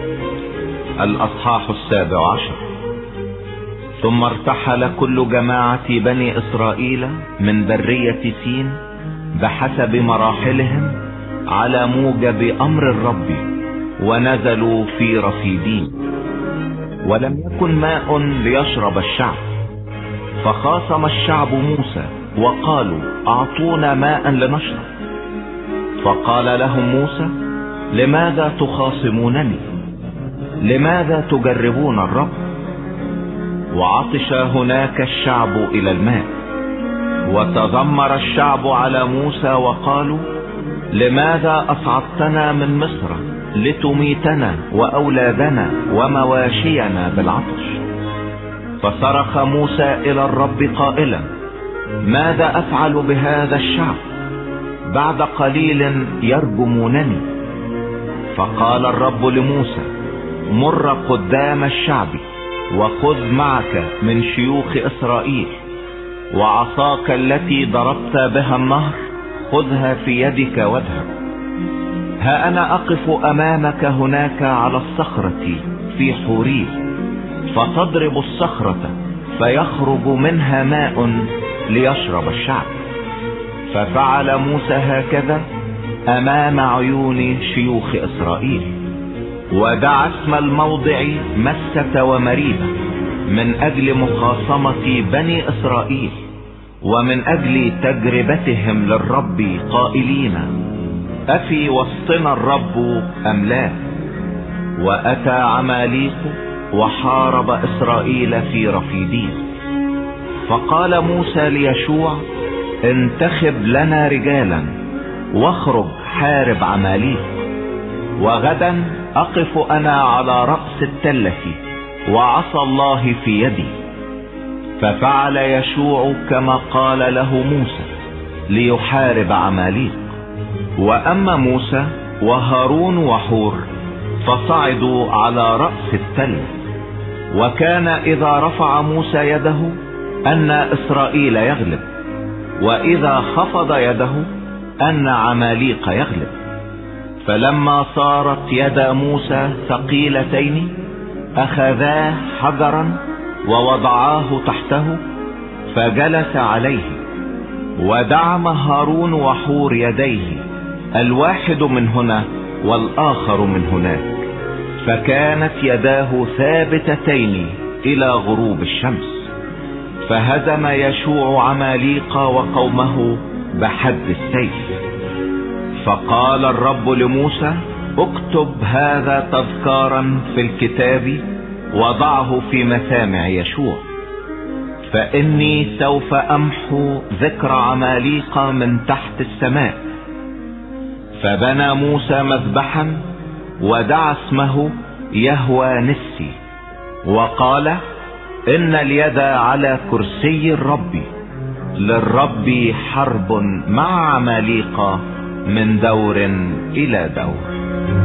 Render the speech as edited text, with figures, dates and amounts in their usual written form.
الأصحاح 17. ثم ارتحل كل جماعة بني إسرائيل من برية سين بحسب مراحلهم على موجب أمر الرب، ونزلوا في رفيدين. ولم يكن ماء ليشرب الشعب، فخاصم الشعب موسى وقالوا: أعطونا ماء لنشرب. فقال لهم موسى: لماذا تخاصمونني؟ لماذا تجربون الرب؟ وعطش هناك الشعب إلى الماء. وتذمر الشعب على موسى وقالوا: لماذا أصعدتنا من مصر لتميتنا وأولادنا ومواشينا بالعطش؟ فصرخ موسى إلى الرب قائلا: ماذا أفعل بهذا الشعب؟ بعد قليل يرجمونني. فقال الرب لموسى: مر قدام الشعب، وخذ معك من شيوخ إسرائيل، وعصاك التي ضربت بها النهر خذها في يدك واذهب. ها أنا أقف أمامك هناك على الصخرة في حوريب، فتضرب الصخرة فيخرج منها ماء ليشرب الشعب. ففعل موسى هكذا أمام عيون شيوخ إسرائيل. ودعا اسم الموضع مسة ومريبة من أجل مخاصمة بني إسرائيل ومن أجل تجربتهم للرب قائلين: أفي وسطنا الرب أم لا؟ وأتى عماليق وحارب إسرائيل في رفيدين. فقال موسى ليشوع: انتخب لنا رجالا واخرج حارب عماليق، وغدا أقف أنا على رأس التلة وعصا الله في يدي. ففعل يشوع كما قال له موسى ليحارب عماليق. وأما موسى وهارون وحور فصعدوا على رأس التلة. وكان إذا رفع موسى يده أن إسرائيل يغلب، وإذا خفض يده أن عماليق يغلب. فلما صارت يد موسى ثقيلتين أخذاه حجرا ووضعاه تحته فجلس عليه. ودعم هارون وحور يديه، الواحد من هنا والآخر من هناك، فكانت يداه ثابتتين إلى غروب الشمس. فهزم يشوع عماليق وقومه بحد السيف. فقال الرب لموسى: اكتب هذا تذكارا في الكتاب وضعه في مسامع يشوع، فإني سوف أمحو ذكر عماليق من تحت السماء. فبنى موسى مذبحا ودعا اسمه يهوى نسي، وقال: إن اليد على كرسي الرب، للرب حرب مع عماليق من دور إلى دور.